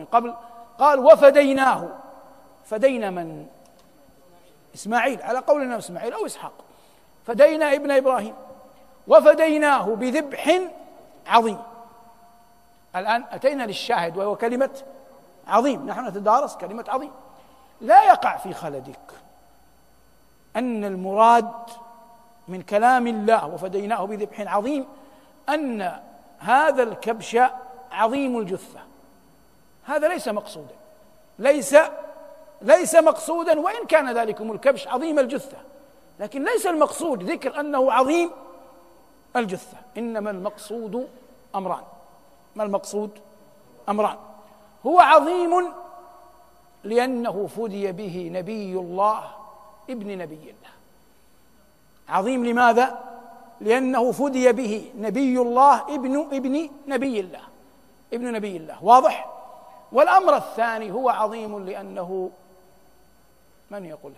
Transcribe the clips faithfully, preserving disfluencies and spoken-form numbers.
من قبل، قال وفديناه. فدينا من؟ إسماعيل، على قولنا إسماعيل أو إسحاق. فدينا ابن إبراهيم وفديناه بذبح عظيم. الآن أتينا للشاهد وهو كلمة عظيم. نحن نتدارس كلمة عظيم. لا يقع في خلدك أن المراد من كلام الله وفديناه بذبح عظيم أن هذا الكبش عظيم الجثة. هذا ليس مقصودا، ليس ليس مقصودا، وإن كان ذلكم الكبش عظيم الجثة، لكن ليس المقصود ذكر أنه عظيم الجثة. إنما المقصود أمران. ما المقصود؟ أمران. هو عظيم لأنه فدي به نبي الله ابن نبي الله. عظيم لماذا؟ لأنه فدي به نبي الله ابن ابن نبي الله ابن نبي الله. واضح؟ والأمر الثاني هو عظيم لأنه من يقولها؟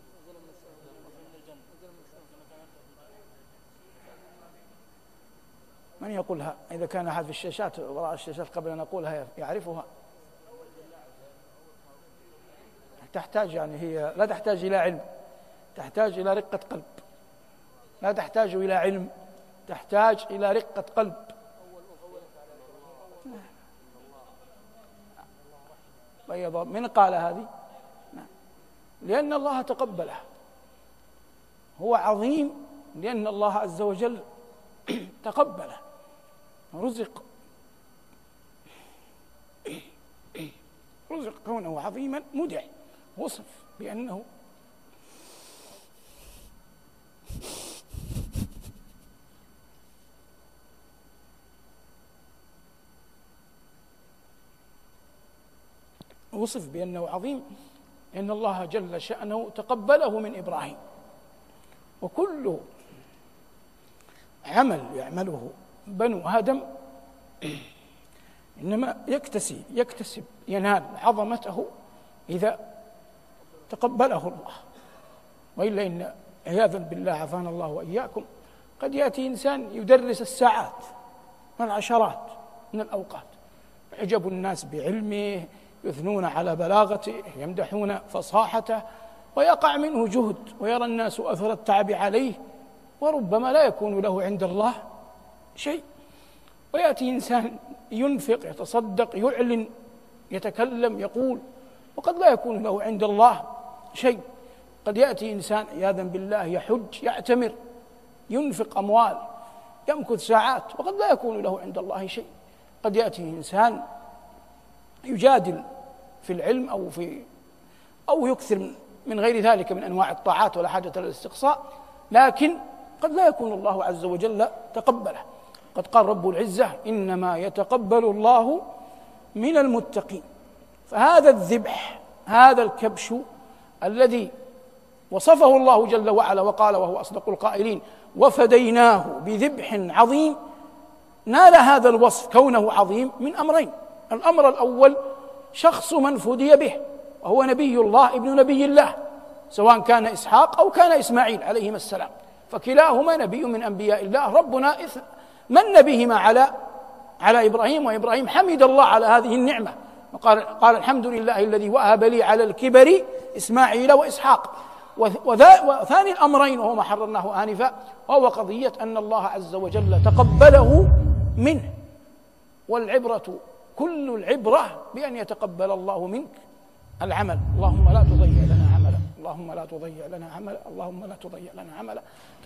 من يقولها؟ إذا كان أحد في الشاشات وراء الشاشات قبل أن نقولها يعرفها. تحتاج يعني هي لا تحتاج إلى علم، تحتاج إلى رقة قلب. لا تحتاج إلى علم، تحتاج إلى رقة قلب. بيض. من قال هذه؟ لأن الله تقبله. هو عظيم لأن الله عز وجل تقبله، رزق رزق كونه عظيما مدع، وصف بأنه وصف بأنه عظيم لأن الله جل شأنه تقبله من إبراهيم. وكل عمل يعمله بنو آدم إنما يكتسي يكتسب ينال عظمته إذا تقبله الله. وإلا إن عياذا بالله عافانا الله وإياكم قد يأتي إنسان يدرس الساعات والعشرات من الأوقات، يعجب الناس بعلمه، يثنون على بلاغته، يمدحون فصاحته، ويقع منه جهد ويرى الناس أثر التعب عليه، وربما لا يكون له عند الله شيء. ويأتي إنسان ينفق، يتصدق، يعلن، يتكلم، يقول، وقد لا يكون له عند الله شيء. قد يأتي إنسان عياذا بالله يحج، يعتمر، ينفق أموال، يمكث ساعات، وقد لا يكون له عند الله شيء. قد يأتي إنسان يجادل في العلم أو في أو يكثر من غير ذلك من أنواع الطاعات ولا حاجة للاستقصاء، لكن قد لا يكون الله عز وجل تقبله. قد قال رب العزة إنما يتقبل الله من المتقين. فهذا الذبح، هذا الكبش الذي وصفه الله جل وعلا وقال وهو أصدق القائلين وفديناه بذبح عظيم، نال هذا الوصف كونه عظيم من أمرين. الأمر الأول شخص من فدي به، وهو نبي الله ابن نبي الله، سواء كان إسحاق أو كان إسماعيل عليهما السلام، فكلاهما نبي من أنبياء الله. ربنا من بهما على على إبراهيم، وإبراهيم حمد الله على هذه النعمة وقال قال الحمد لله الذي وهب لي على الكبر إسماعيل وإسحاق. وثاني الأمرين وهو ما حررناه آنفا، وهو قضية أن الله عز وجل تقبله منه. والعبرة كل العبرة بأن يتقبل الله منك العمل. اللهم لا تضيع لنا عملا، اللهم لا تضيع لنا عملا، اللهم لا تضيع لنا عملا.